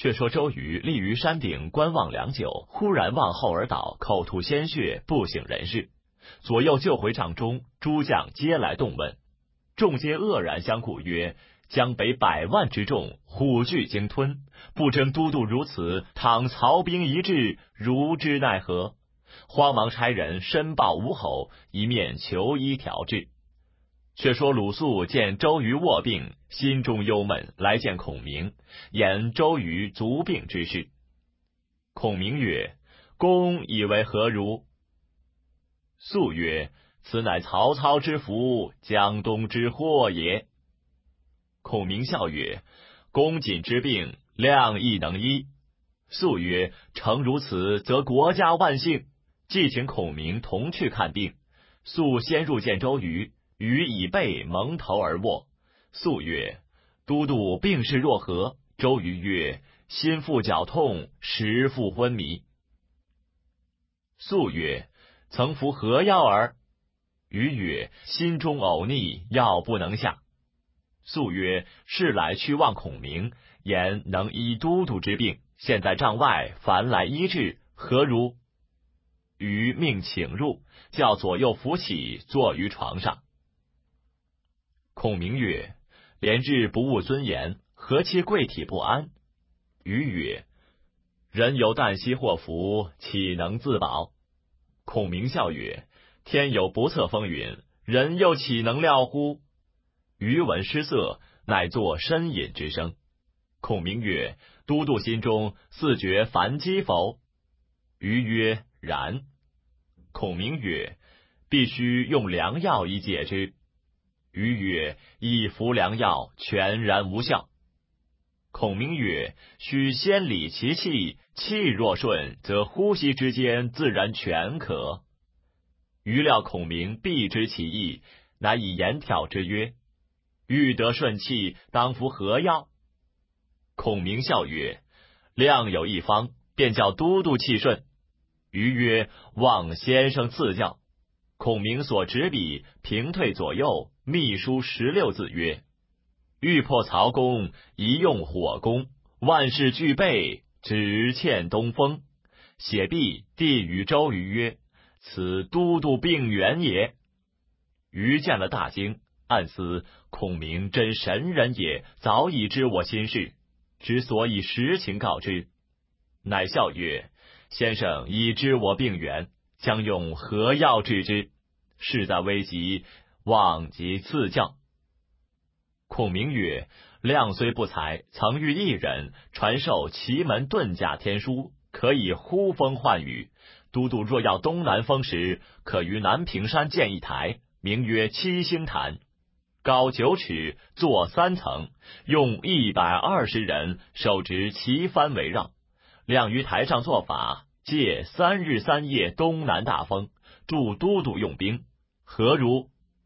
却说周瑜立于山顶观望良久，忽然望后而倒，口吐鲜血，不省人事。左右救回帐中，诸将皆来动问，众皆愕然相顾曰：江北100万之众，虎踞鲸吞，不争都督如此，倘曹兵一至，如之奈何？慌忙差人申报吴侯，一面求医调治。却说鲁肃见周瑜卧病，心中忧闷，来见孔明，言周瑜足病之事。孔明曰：公以为何如？肃曰：此乃曹操之福，江东之祸也。孔明笑曰：公瑾之病，亮亦能医。肃曰：诚如此，则国家万幸。即请孔明同去看病。肃先入见周瑜，瑜以背蒙头而卧。肃曰：都督病势若何？周瑜曰：心腹绞痛，时腹昏迷。肃曰：曾服何药儿？瑜曰：心中呕逆，药不能下。肃曰：是来去望孔明，言能医都督之病，现在帐外，凡来医治，何如？瑜命请入，叫左右扶起，坐于床上。孔明曰：连日不务尊严，何其贵体不安？瑜曰：人有旦夕祸福，岂能自保？孔明笑曰：天有不测风云，人又岂能料乎？瑜闻失色，乃作呻吟之声。孔明曰：都督心中似觉烦饥否？瑜曰：然。孔明曰：必须用良药以解之。瑜曰：一服良药，全然无效。孔明曰：须先理其气，气若顺，则呼吸之间自然全可。瑜料孔明必知其意，乃以言挑之曰：欲得顺气，当服何药？孔明笑曰：亮有一方，便叫都督气顺。瑜曰：望先生赐教。孔明所执笔，平退左右，密书16字曰：欲破曹公，宜用火攻，万事俱备，只欠东风。写毕，递与周瑜曰：此都督病源也。瑜见了大惊，暗思孔明真神人也，早已知我心事，之所以实情告之。乃笑曰：先生已知我病源，将用何药治之？事在危急，望即赐教。孔明曰：亮虽不才，曾遇一人传授奇门遁甲天书，可以呼风唤雨。都督若要东南风时，可于南屏山建一台，名曰七星坛，高9尺，坐3层，用120人手执旗幡围绕。亮于台上做法，借3日3夜东南大风，助都督用兵，何如？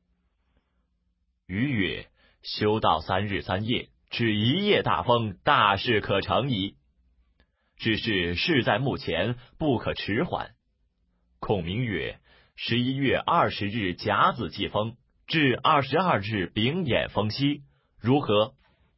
瑜曰：修道3日3夜，只1夜大风，大事可成矣。只是事在目前，不可迟缓。孔明曰：11月20日甲子祭风，至22日丙寅风息，如何？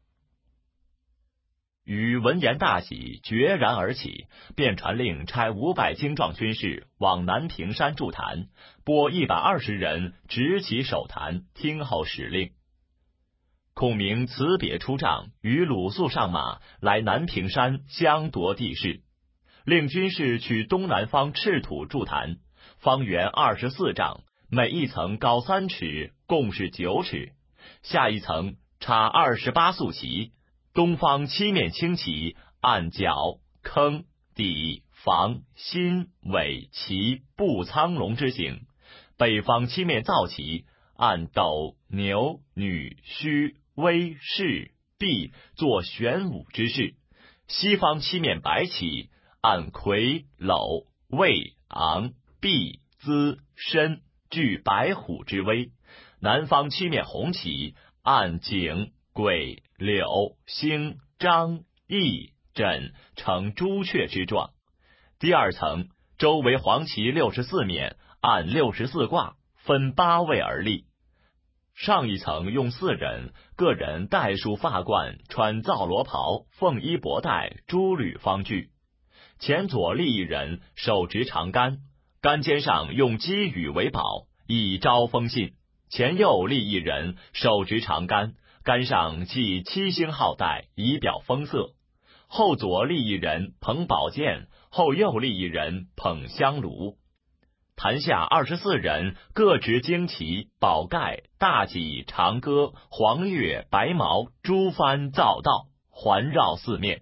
瑜闻言大喜，决然而起，便传令差500精壮军士往南屏山筑坛，拨120人执其守坛，听候使令。孔明辞别出帐，与鲁肃上马，来南屏山相夺地势，令军士取东南方赤土筑坛，方圆24丈，每一层高3尺，共是9尺，下一层插28素旗，东方7面青旗，按角、坑、底、房、心、尾、旗、步苍龙之形；北方7面皂旗，按斗、牛、女、虚、威、士、弼作玄武之势；西方7面白旗，按魁、篓、卫、昂、毕、资、申具白虎之威；南方7面红旗，按景、癸、柳、星、张、翼、轸成朱雀之状。第二层周围黄旗64面，按64卦，分8位而立。 上一层用4人，各人带束发冠，穿皂罗袍，凤衣帛带，珠履方具。前左立一人，手执长杆，杆尖上用鸡羽为宝，以招风信。前右立一人，手执长杆，杆上系7星号带，以表风色。后左立一人，捧宝剑，后右立一人，捧香炉。坛下24人，各执旌旗、宝盖、大戟、长戈、黄钺、白矛、诸幡、皂道，环绕四面。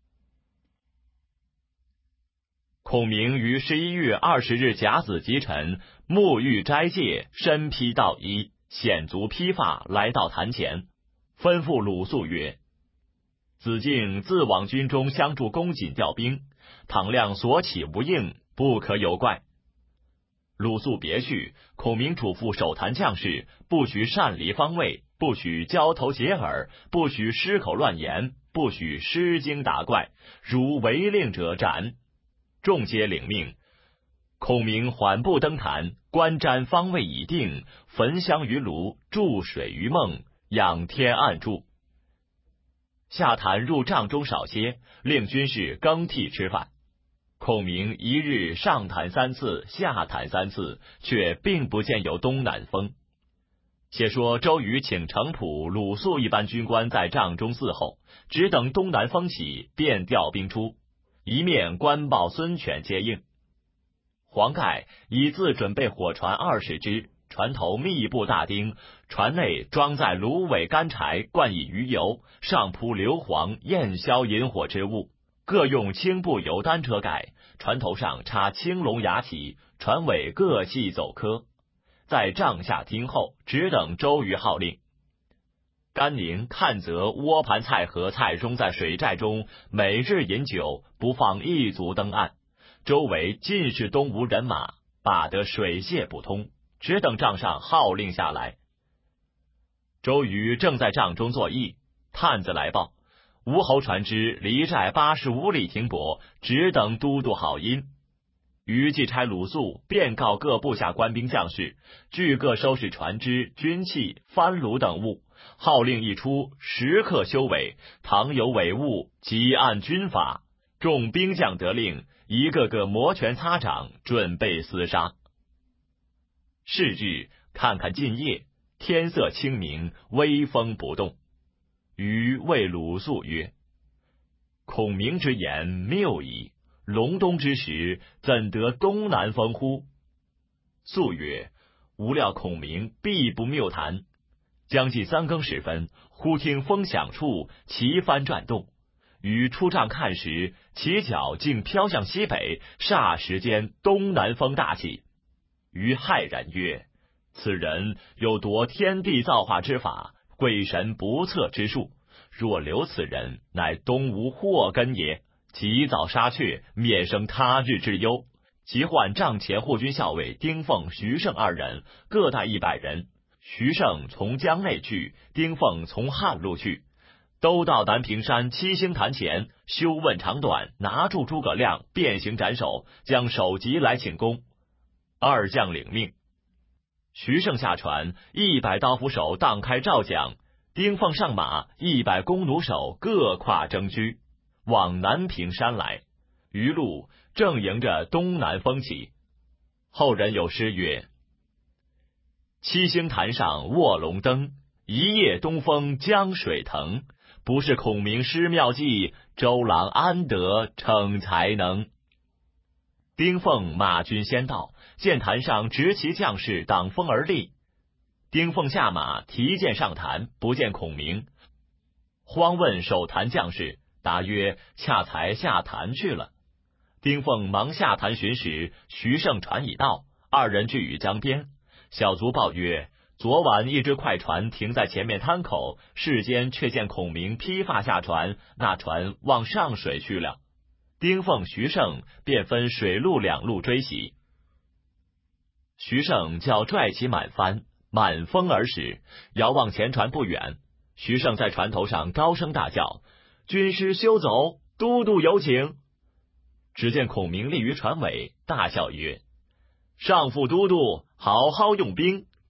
孔明于11月20日甲子吉辰，沐浴斋戒，身披道衣，显足披发，来到坛前，吩咐鲁肃曰：子敬自往军中相助公瑾调兵，倘亮所起无应，不可有怪。鲁肃别去，孔明嘱咐守坛将士，不许擅离方位，不许交头接耳，不许失口乱言，不许失惊打怪，如违令者斩。众皆领命。孔明缓步登坛，观瞻方位已定，焚香于炉，注水于梦，仰天暗祝。下坛入帐中少歇，令军士更替吃饭。孔明一日上坛3次，下坛3次，却并不见有东南风。且说周瑜请程普、鲁肃一般军官在帐中伺候，只等东南风起，便调兵出，一面官报孙权接应。黄盖已自准备火船20只，船头密布大钉，船内装载芦苇干柴，灌以鱼油，上铺硫磺，焰消引火之物，各用青布油单遮盖，船头上插青龙牙旗，船尾各系走科，在帐下听候，只等周瑜号令。甘宁看则窝盘蔡和蔡中在水寨中每日饮酒，不放一卒登岸，周围尽是东吴人马，把得水泄不通，只等帐上号令下来。周瑜正在帐中作揖，探子来报，吴侯船只离寨85里停泊，只等都督好音。于即差鲁肃便告各部下官兵将士，俱各收拾船只、军器、帆橹等物，号令一出，时刻修尾，倘有违误，即按军法。众兵将得令，一个个摩拳擦掌，准备厮杀。是日看看近夜，天色清明，微风不动。瑜谓鲁肃曰：孔明之言谬矣，隆冬之时，怎得东南风乎？肃曰：无料孔明必不谬谈。将近3更时分，忽听风响处，旗帆转动。瑜出帐看时，旗角竟飘向西北，霎时间东南风大起。瑜骇然曰：此人有夺天地造化之法，鬼神不测之术，若留此人，乃东吴祸根也。及早杀却，免生他日之忧。即唤帐前护军校尉丁奉、徐盛2人，各带100人。徐盛从江内去，丁奉从汉路去，都到南屏山7星坛前，休问长短，拿住诸葛亮，变形斩首，将首级来请功。2将领命。徐盛下船，100刀斧手荡开赵蒋，丁奉上马，100弓弩手各跨征车，往南屏山来。余路正迎着东南风起。后人有诗曰：7星坛上卧龙灯，一夜东风江水腾。不是孔明施妙计，周郎安得逞才能？丁奉马军先到，见坛上执旗将士挡风而立。丁奉下马，提剑上坛，不见孔明，慌问守坛将士，答曰：恰才下坛去了。丁奉忙下坛寻时，徐盛船已到，2人聚于江边。小卒报曰：昨晚一只快船停在前面滩口，世间却见孔明披发下船，那船往上水去了。丁奉、徐盛便分水陆2路追袭。徐盛叫拽起满帆，满风而驶，遥望前船不远。徐盛在船头上高声大叫：军师休走，都督有请。只见孔明立于船尾，大笑曰：上父都督好好用兵，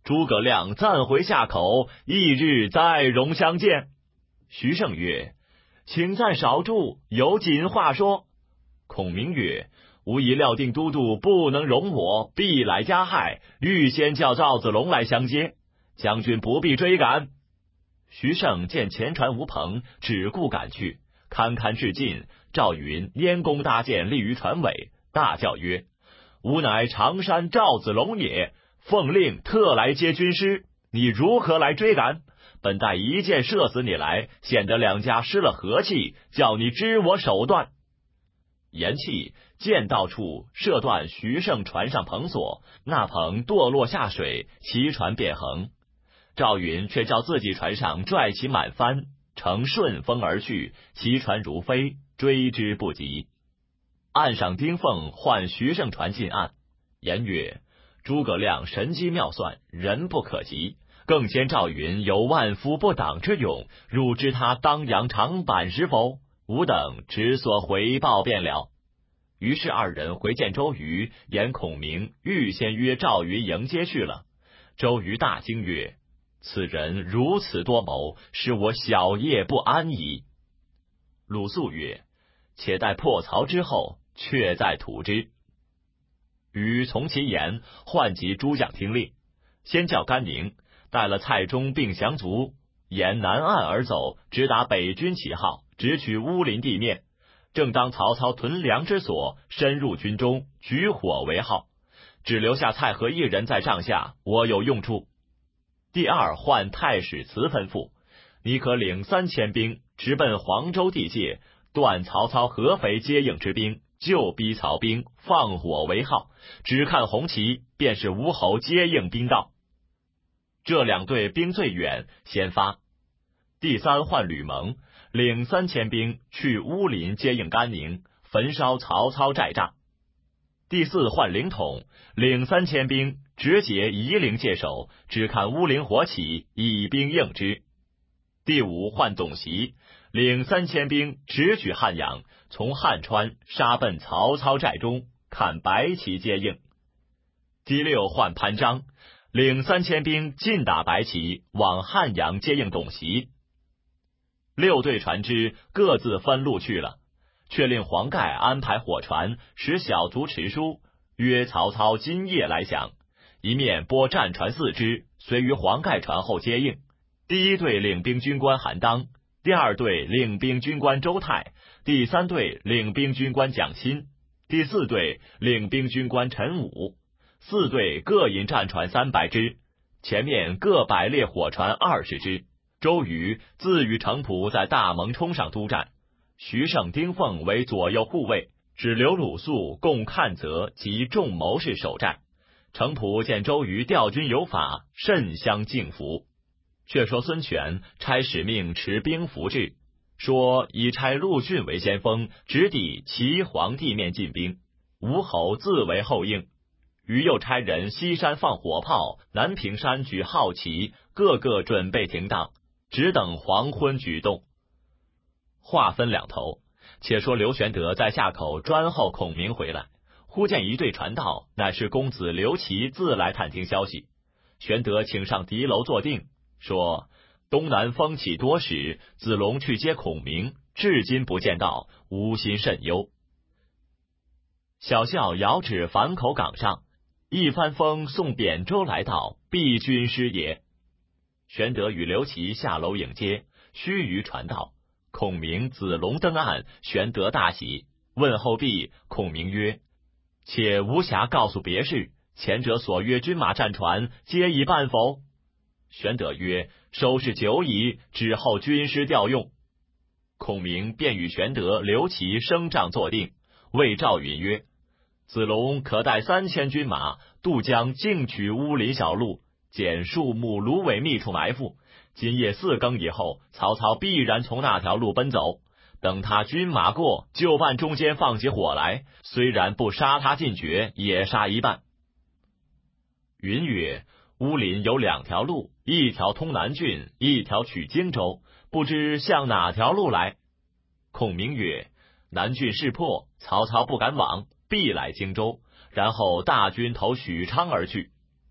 诸葛亮暂回下口，翌日再容相见。徐盛曰：请暂少住，有紧话说。孔明曰：吾已料定都督不能容我，必来加害，预先叫赵子龙来相接，将军不必追赶。徐盛见前船无篷，只顾赶去，堪堪至近，赵云拈弓搭箭，立于船尾，大叫曰：吾乃常山赵子龙也，奉令特来接军师，你如何来追赶？本待一箭射死你来，显得两家失了和气，叫你知我手段。言讫，箭到处，射断徐盛船上篷索，那篷堕落下水，其船便横。赵云却叫自己船上拽起满帆，乘顺风而去，其船如飞，追之不及。岸上丁奉唤徐盛船进岸，言曰：诸葛亮神机妙算，人不可及，更兼赵云有万夫不挡之勇，汝知他当阳长板时否？吾等只所回报便了。于是二人回见周瑜，言孔明预先约赵云迎接去了。周瑜大惊曰：此人如此多谋，使我小夜不安矣。鲁肃曰：且待破曹之后，却再图之。瑜从其言，唤集诸将听令，先叫甘宁带了蔡中并降卒，沿南岸而走，直达北军旗号，直取乌林地面。正当曹操屯粮之所，深入军中，举火为号，只留下蔡和一人在帐下，我有用处。第二唤太史慈吩咐，你可领3000兵，直奔黄州地界，断曹操合肥接应之兵，就逼曹兵，放火为号，只看红旗，便是吴侯接应兵到。这两队兵最远，先发。第三唤吕蒙，领3000兵去乌林接应甘宁，焚烧曹操寨栅。第四唤凌统，领3000兵直解夷陵界首，只看乌林火起，以兵应之。第五唤董袭，领3000兵直取汉阳，从汉川杀奔曹操寨中，看白旗接应。第六唤潘璋，领3000兵进打白旗，往汉阳接应董袭。6队船只各自分路去了，却令黄盖安排火船，使小卒持书，约曹操今夜来降。一面拨战船4只，随于黄盖船后接应。第一队领兵军官韩当，第二队领兵军官周泰，第三队领兵军官蒋钦，第四队领兵军官陈武。4队各引战船300只，前面各摆列火船20只。周瑜自与程普在大蒙冲上督战，徐盛、丁奉为左右护卫，只留鲁肃共看责及众谋士守寨。程普见周瑜调军有法，甚相敬服。却说孙权差使命持兵符制，说以差陆逊为先锋，直抵齐黄地面进兵，吴侯自为后应。于又差人西山放火炮，南屏山举号旗，个个准备停当，只等黄昏举动。话分两头，且说刘玄德在下口专候孔明回来，忽见一队船到，乃是公子刘琦自来探听消息。玄德请上敌楼坐定，说东南风起多时，子龙去接孔明，至今不见到，吾心甚忧。小校遥指樊口港上，一帆风送扁舟来到，必军师也。玄德与刘琦下楼迎接，须臾传到，孔明、子龙登岸，玄德大喜。问候毕，孔明曰：且无暇告诉别事，前者所约军马战船，皆已办否？玄德曰：收拾久矣，只候军师调用。孔明便与玄德、刘琦升帐坐定，谓赵云曰：子龙可带3000军马渡江，径取乌林小路，捡树木、芦苇密处埋伏。今夜4更以后，曹操必然从那条路奔走。等他军马过，就办中间放起火来，虽然不杀他尽绝，也杀一半。云曰：乌林有2条路，一条通南郡，一条取荆州，不知向哪条路来？孔明曰：南郡势破，曹操不敢往，必来荆州，然后大军投许昌而去。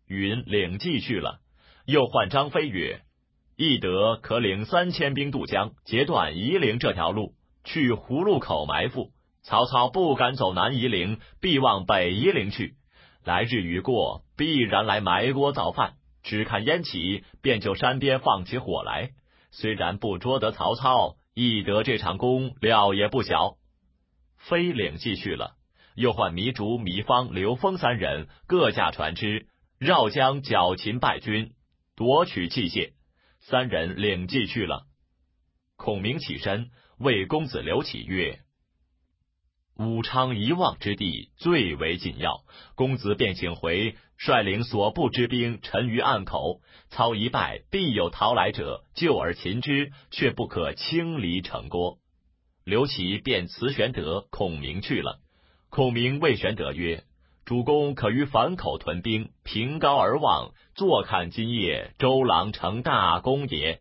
允领计去了。又唤张飞曰：翼德可领3000兵渡江，截断夷陵这条路，去葫芦口埋伏。曹操不敢走南夷陵，必往北夷陵去。来日雨过，必然来埋锅造饭。只看烟起，便就山边放起火来。虽然不捉得曹操，翼德这场功料也不小。飞领计去了，又唤糜竺、糜芳、刘封3人，各驾船只，绕江剿秦败军，夺取器械。3人领计去了。孔明起身，谓公子刘启曰：武昌一望之地，最为紧要。公子便请回，率领所部之兵沉于岸口。操一败，必有逃来者，救而擒之，却不可轻离城郭。刘琦便辞玄德、孔明去了。孔明谓玄德曰：主公可于樊口屯兵，凭高而望，坐看今夜周郎成大功也。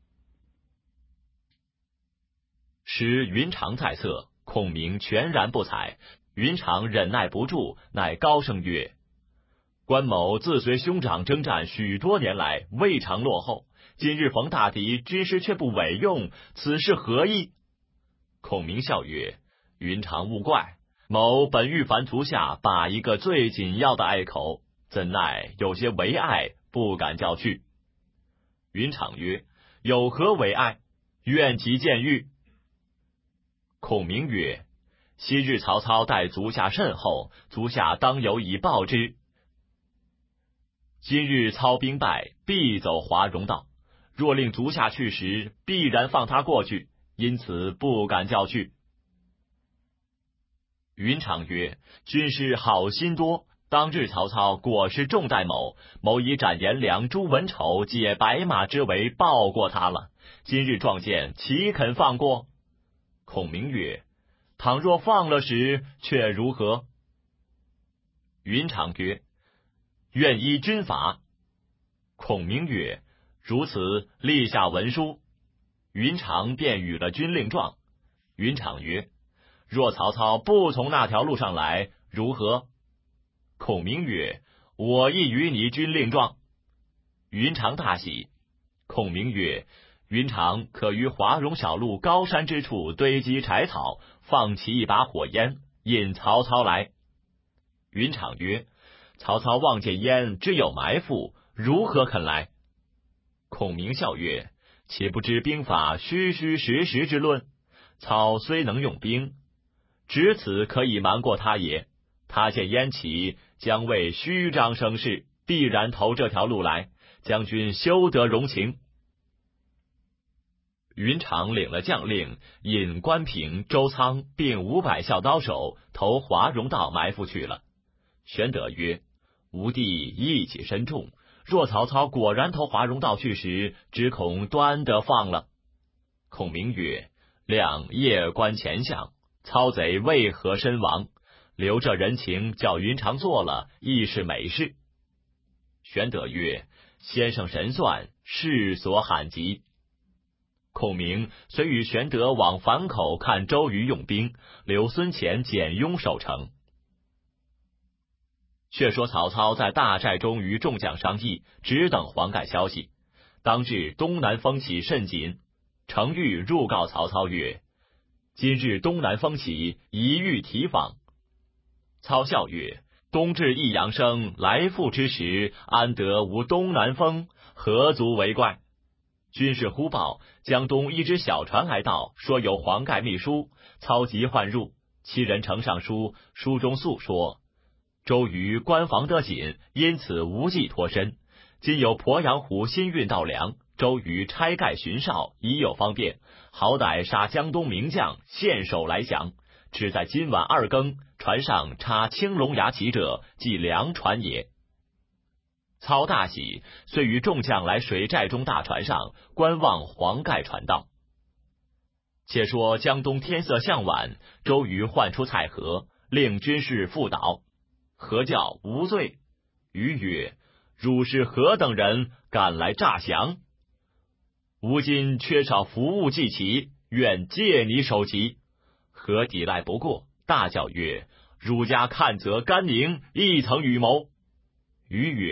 时云长在侧，孔明全然不睬。云长忍耐不住，乃高声曰：关某自随兄长征战许多年来，未尝落后，今日逢大敌，军师却不委用，此事何意？孔明笑曰：云长勿怪，某本欲烦足下把一个最紧要的隘口，怎奈有些为隘，不敢叫去。云长曰：有何为隘？愿即见谕。孔明曰：昔日曹操待足下甚厚，足下当有以报之。今日操兵败，必走华容道，若令足下去时，必然放他过去，因此不敢叫去。云长曰：军师好心多，当日曹操果是重待某，某以斩颜良、诛文丑、解白马之围报过他了，今日撞见，岂肯放过？孔明曰：倘若放了时，却如何？云长曰：愿依军法。孔明曰：如此，立下文书。云长便与了军令状。云长曰：若曹操不从那条路上来，如何？孔明曰：我亦与你军令状。云长大喜。孔明曰：云长可于华容小路高山之处堆积柴草，放起一把火焰，引曹操来。云长曰：曹操望见烟，知有埋伏，如何肯来？孔明笑曰：岂不知兵法虚虚实实之论？操虽能用兵，只此可以瞒过他也。他见烟起，将为虚张声势，必然投这条路来，将军休得容情。云长领了将令，引关平、周仓并500校刀手投华容道埋伏去了。玄德曰：吾弟义气深重，若曹操果然投华容道去时，只恐端得放了。孔明曰：亮夜观前相，操贼为何身亡？留这人情，叫云长做了，亦是美事。玄德曰：先生神算，世所罕及。孔明遂与玄德往樊口看周瑜用兵，留孙乾、简雍守城。却说曹操在大寨中与众将商议，只等黄盖消息。当日东南风起甚紧，程昱入告曹操曰：今日东南风起，一欲提防。操笑曰：冬至一阳生，来复之时，安得无东南风？何足为怪？军士忽报，江东一只小船来到，说有黄盖密书。操急唤入，7人呈上书，书中诉说周瑜关防得紧，因此无计脱身。今有鄱阳湖新运到粮，周瑜拆盖巡哨，已有方便，好歹杀江东名将，献首来降。只在今晚2更，船上插青龙牙旗者，即粮船也。操大喜，遂与众将来水寨中大船上观望黄盖船到。且说江东天色向晚，周瑜唤出蔡和，令军士赴岛。和教无罪。瑜曰：汝是何等人，敢来诈降？吾今缺少服务祭旗，愿借你首级。和抵赖不过，大叫曰：汝家看则甘宁，亦曾与谋。瑜曰：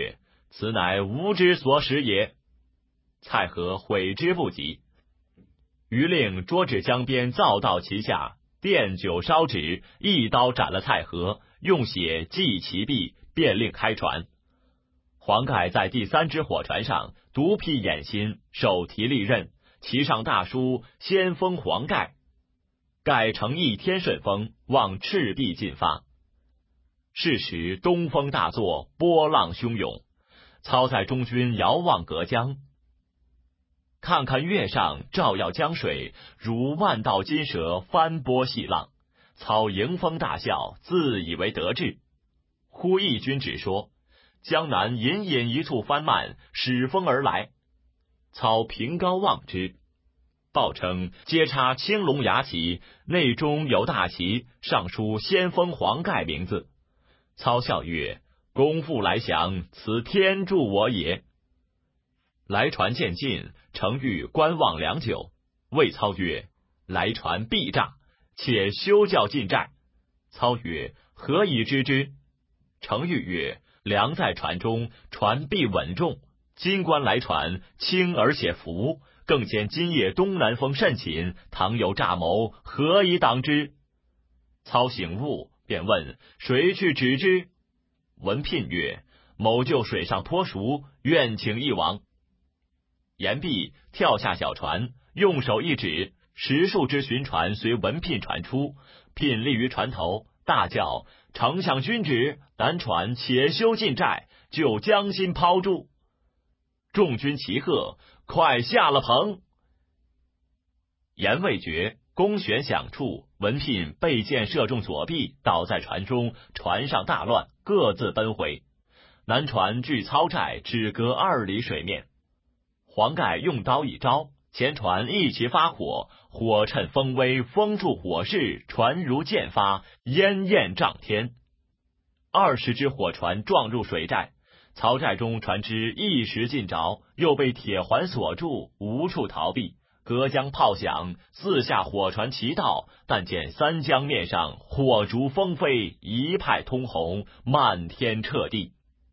此乃吾之所使也。蔡和悔之不及，于令捉至江边造道旗下，奠酒烧纸，一刀斩了蔡和，用血祭其壁，便令开船。黄盖在第3只火船上独披掩心，手提利刃，其上大书先锋黄盖。盖乘一天顺风，往赤壁进发。是时东风大作，波浪汹涌。操在中军遥望隔江，看看月上照耀江水，如万道金蛇翻波细浪。操迎风大笑，自以为得志。忽一军只说，江南隐隐一簇帆幔，使风而来。操凭高望之，报称皆插青龙牙旗，内中有大旗，上书先锋黄盖名字。操笑曰：公复来降，此天助我也。来船渐近，程昱观望良久，谓操曰：来船必诈，且休教进寨。操曰：何以知之？程昱曰：粮在船中，船必稳重。今观来船轻而且浮，更见今夜东南风甚紧，倘有诈谋，何以挡之？操醒悟，便问谁去指之？文聘曰：某就水上颇熟，愿请一往。言毕，跳下小船，用手一指，10数只巡船随文聘船出。聘立于船头，大叫：丞相君旨，单船且休进寨，就将心抛诸。众军齐喝：快下了棚！言未绝，弓弦响处，文聘被箭射中左臂，倒在船中，船上大乱，各自奔回。南船距操寨只隔2里水面。黄盖用刀一招，前船一齐发火，火趁风威，封住火势，船如箭发，烟焰涨天。20只火船撞入水寨，曹寨中船只一时尽着，又被铁环锁住，无处逃避。隔江炮响，四下火船齐到，但见三江面上火烛风飞，一派通红，漫天彻地。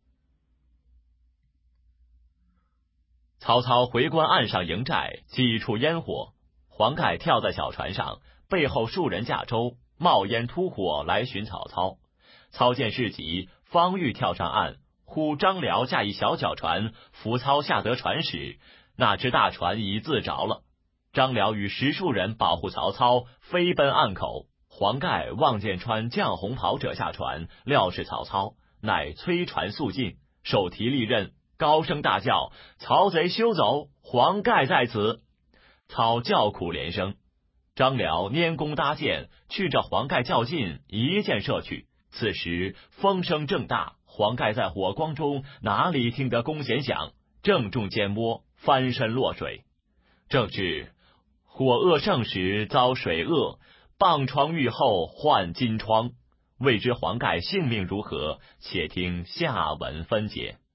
曹操回观岸上营寨，几处烟火。黄盖跳在小船上，背后数人驾舟，冒烟突火来寻曹操。操见事急，方欲跳上岸，忽张辽驾一小脚船扶操下得船时，那只大船已自着了。张辽与10数人保护曹操，飞奔岸口。黄盖望见穿绛红袍者下船，料是曹操，乃催船速进，手提利刃，高声大叫：曹贼休走，黄盖在此！操叫苦连声。张辽拈弓搭箭，去着黄盖较近，一箭射去。此时风声正大，黄盖在火光中，哪里听得弓弦响，正中肩窝，翻身落水。正是火恶盛时遭水恶，傍疮愈后患金疮。未知黄盖性命如何，且听下文分解。